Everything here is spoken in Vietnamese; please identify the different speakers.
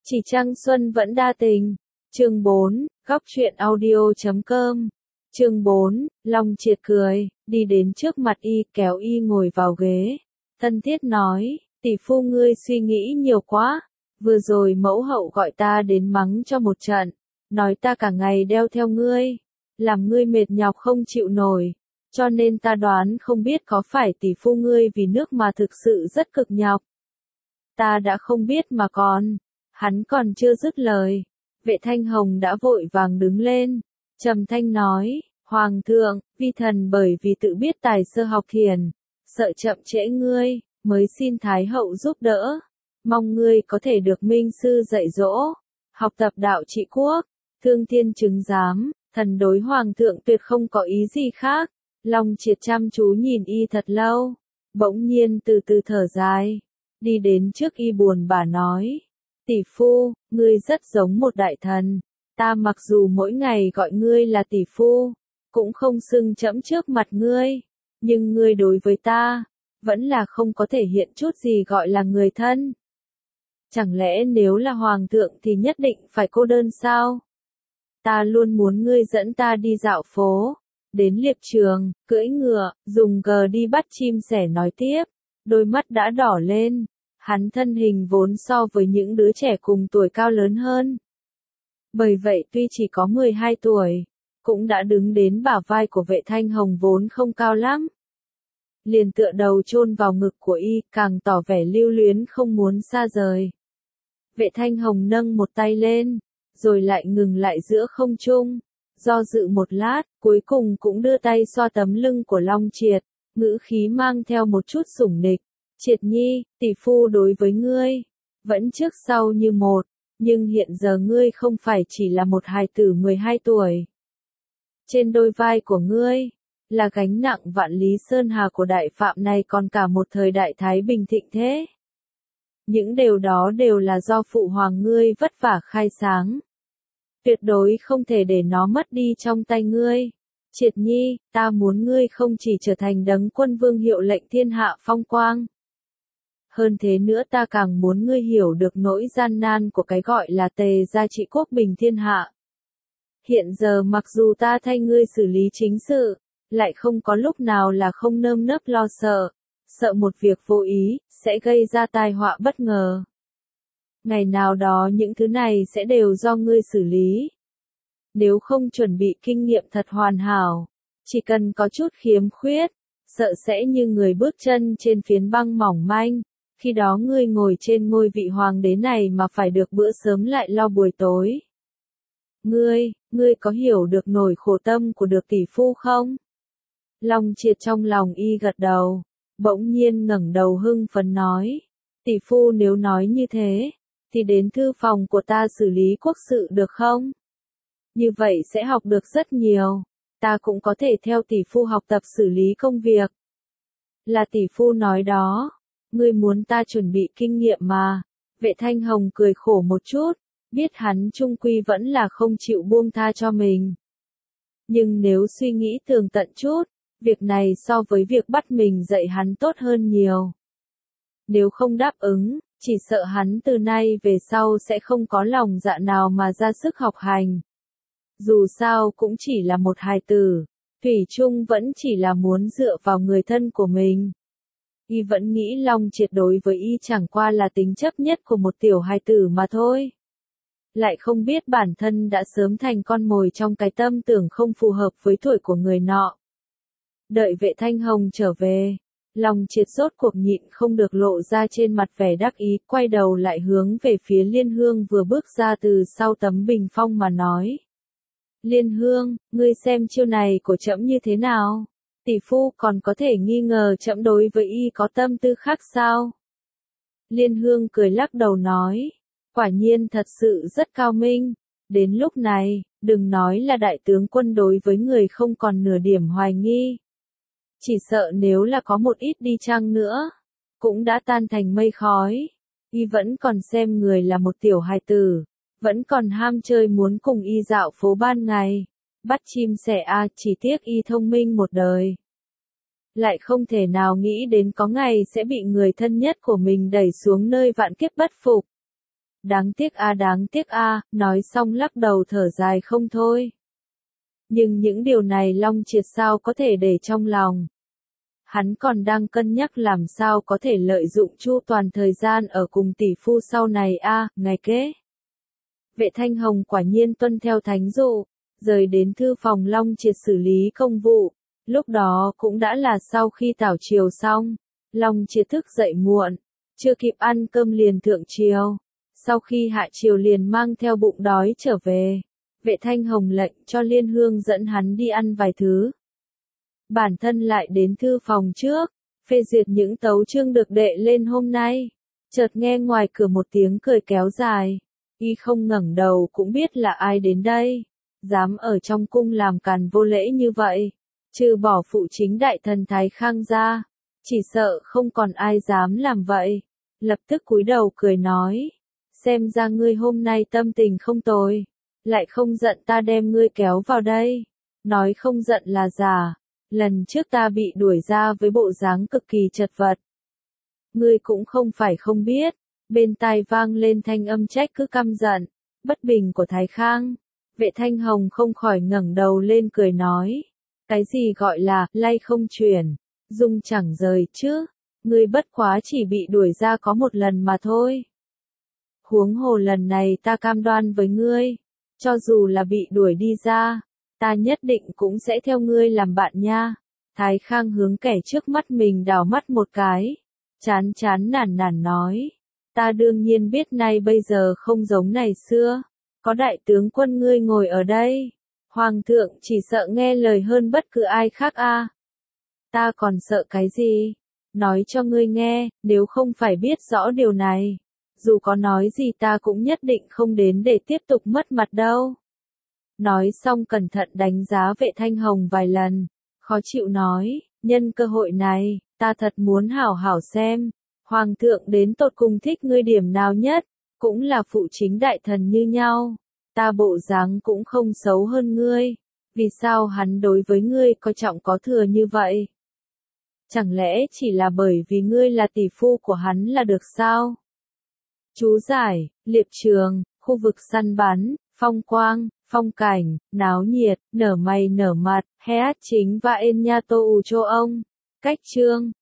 Speaker 1: Chỉ Trăng Xuân Vẫn Đa Tình. Chương 4, Góc truyện audio.com. Chương 4, Long Triệt cười, đi đến trước mặt y, kéo y ngồi vào ghế. Thân thiết nói, tỷ phu ngươi suy nghĩ nhiều quá. Vừa rồi mẫu hậu gọi ta đến mắng cho một trận, nói ta cả ngày đeo theo ngươi, làm ngươi mệt nhọc không chịu nổi. Cho nên ta đoán không biết có phải tỷ phu ngươi vì nước mà thực sự rất cực nhọc. Ta đã không biết mà còn. Hắn còn chưa dứt lời, Vệ Thanh Hồng đã vội vàng đứng lên, trầm thanh nói, Hoàng thượng, vi thần bởi vì tự biết tài sơ học thiền, sợ chậm trễ ngươi, mới xin Thái hậu giúp đỡ, mong ngươi có thể được minh sư dạy dỗ, học tập đạo trị quốc. Thương Thiên chứng giám, thần đối Hoàng thượng tuyệt không có ý gì khác. Long Triệt chăm chú nhìn y thật lâu, bỗng nhiên từ từ thở dài, đi đến trước y buồn bã nói. Tỷ phu, ngươi rất giống một đại thần, ta mặc dù mỗi ngày gọi ngươi là tỷ phu, cũng không xưng trẫm trước mặt ngươi, nhưng ngươi đối với ta, vẫn là không có thể hiện chút gì gọi là người thân. Chẳng lẽ nếu là hoàng thượng thì nhất định phải cô đơn sao? Ta luôn muốn ngươi dẫn ta đi dạo phố, đến liệp trường, cưỡi ngựa, dùng cờ đi bắt chim sẻ nói tiếp, đôi mắt đã đỏ lên. Hắn thân hình vốn so với những đứa trẻ cùng tuổi cao lớn hơn. Bởi vậy tuy chỉ có 12 tuổi, cũng đã đứng đến bả vai của Vệ Thanh Hồng vốn không cao lắm. Liền tựa đầu chôn vào ngực của y, càng tỏ vẻ lưu luyến không muốn xa rời. Vệ Thanh Hồng nâng một tay lên, rồi lại ngừng lại giữa không trung, do dự một lát, cuối cùng cũng đưa tay xoa tấm lưng của Long Triệt, ngữ khí mang theo một chút sủng nịch. Triệt nhi, tỷ phu đối với ngươi, vẫn trước sau như một, nhưng hiện giờ ngươi không phải chỉ là một hài tử 12 tuổi. Trên đôi vai của ngươi, là gánh nặng vạn lý sơn hà của đại phạm này còn cả một thời đại thái bình thịnh thế. Những điều đó đều là do phụ hoàng ngươi vất vả khai sáng. Tuyệt đối không thể để nó mất đi trong tay ngươi. Triệt nhi, ta muốn ngươi không chỉ trở thành đấng quân vương hiệu lệnh thiên hạ phong quang. Hơn thế nữa ta càng muốn ngươi hiểu được nỗi gian nan của cái gọi là tề gia trị quốc bình thiên hạ. Hiện giờ mặc dù ta thay ngươi xử lý chính sự, lại không có lúc nào là không nơm nớp lo sợ, sợ một việc vô ý, sẽ gây ra tai họa bất ngờ. Ngày nào đó những thứ này sẽ đều do ngươi xử lý. Nếu không chuẩn bị kinh nghiệm thật hoàn hảo, chỉ cần có chút khiếm khuyết, sợ sẽ như người bước chân trên phiến băng mỏng manh. Khi đó ngươi ngồi trên ngôi vị hoàng đế này mà phải được bữa sớm lại lo buổi tối. Ngươi có hiểu được nỗi khổ tâm của được tỷ phu không? Long Triệt trong lòng y gật đầu, bỗng nhiên ngẩng đầu hưng phấn nói. Tỷ phu nếu nói như thế, thì đến thư phòng của ta xử lý quốc sự được không? Như vậy sẽ học được rất nhiều, ta cũng có thể theo tỷ phu học tập xử lý công việc. Là tỷ phu nói đó. Ngươi muốn ta chuẩn bị kinh nghiệm mà. Vệ Thanh Hồng cười khổ một chút, biết hắn chung quy vẫn là không chịu buông tha cho mình. Nhưng nếu suy nghĩ tường tận chút, việc này so với việc bắt mình dạy hắn tốt hơn nhiều. Nếu không đáp ứng, chỉ sợ hắn từ nay về sau sẽ không có lòng dạ nào mà ra sức học hành. Dù sao cũng chỉ là một hài tử, thủy chung vẫn chỉ là muốn dựa vào người thân của mình. Y vẫn nghĩ Long Triệt đối với y chẳng qua là tính chấp nhất của một tiểu hài tử mà thôi. Lại không biết bản thân đã sớm thành con mồi trong cái tâm tưởng không phù hợp với tuổi của người nọ. Đợi Vệ Thanh Hồng trở về, Long Triệt rốt cuộc nhịn không được lộ ra trên mặt vẻ đắc ý, quay đầu lại hướng về phía Liên Hương vừa bước ra từ sau tấm bình phong mà nói. Liên Hương, ngươi xem chiêu này của trẫm như thế nào? Tỷ phu còn có thể nghi ngờ trẫm đối với y có tâm tư khác sao? Liên Hương cười lắc đầu nói, quả nhiên thật sự rất cao minh. Đến lúc này, đừng nói là đại tướng quân đối với người không còn nửa điểm hoài nghi. Chỉ sợ nếu là có một ít đi chăng nữa, cũng đã tan thành mây khói. Y vẫn còn xem người là một tiểu hài tử, vẫn còn ham chơi muốn cùng y dạo phố ban ngày. Bắt chim sẻ chỉ tiếc y thông minh một đời. Lại không thể nào nghĩ đến có ngày sẽ bị người thân nhất của mình đẩy xuống nơi vạn kiếp bất phục. đáng tiếc a, nói xong lắc đầu thở dài không thôi. Nhưng những điều này Long Triệt sao có thể để trong lòng. Hắn còn đang cân nhắc làm sao có thể lợi dụng chu toàn thời gian ở cùng tỷ phu sau này a, ngày kế. Vệ Thanh Hồng quả nhiên tuân theo thánh dụ, rời đến thư phòng Long Triệt xử lý công vụ. Lúc đó cũng đã là sau khi tảo chiều xong, Long Triệt thức dậy muộn, chưa kịp ăn cơm liền thượng triều. Sau khi hạ triều liền mang theo bụng đói trở về. Vệ Thanh Hồng lệnh cho Liên Hương dẫn hắn đi ăn vài thứ. Bản thân lại đến thư phòng trước, phê duyệt những tấu chương được đệ lên hôm nay. Chợt nghe ngoài cửa một tiếng cười kéo dài. Y không ngẩng đầu cũng biết là ai đến đây. Dám ở trong cung làm càn vô lễ như vậy. Trừ bỏ phụ chính đại thần Thái Khang ra. Chỉ sợ không còn ai dám làm vậy. Lập tức cúi đầu cười nói. Xem ra ngươi hôm nay tâm tình không tồi. Lại không giận ta đem ngươi kéo vào đây. Nói không giận là giả. Lần trước ta bị đuổi ra với bộ dáng cực kỳ chật vật. Ngươi cũng không phải không biết. Bên tai vang lên thanh âm trách cứ căm giận, bất bình của Thái Khang. Vệ Thanh Hồng không khỏi ngẩng đầu lên cười nói. Cái gì gọi là lay không chuyển, dung chẳng rời chứ. Ngươi bất quá chỉ bị đuổi ra có một lần mà thôi. Huống hồ lần này ta cam đoan với ngươi. Cho dù là bị đuổi đi ra, ta nhất định cũng sẽ theo ngươi làm bạn nha. Thái Khang hướng kẻ trước mắt mình đảo mắt một cái. Chán chán nản nản nói. Ta đương nhiên biết nay bây giờ không giống ngày xưa. Có đại tướng quân ngươi ngồi ở đây. Hoàng thượng chỉ sợ nghe lời hơn bất cứ ai khác a. Ta còn sợ cái gì? Nói cho ngươi nghe, nếu không phải biết rõ điều này. Dù có nói gì ta cũng nhất định không đến để tiếp tục mất mặt đâu. Nói xong cẩn thận đánh giá Vệ Thanh Hồng vài lần. Khó chịu nói, nhân cơ hội này, ta thật muốn hảo hảo xem. Hoàng thượng đến tột cùng thích ngươi điểm nào nhất, cũng là phụ chính đại thần như nhau. Ta bộ dáng cũng không xấu hơn ngươi. Vì sao hắn đối với ngươi coi trọng có thừa như vậy? Chẳng lẽ chỉ là bởi vì ngươi là tỷ phu của hắn là được sao? Chú giải, liệp trường, khu vực săn bắn, phong quang, phong cảnh, náo nhiệt, nở mày nở mặt, Heat chính và En Nha Tô U Chô ông. Cách chương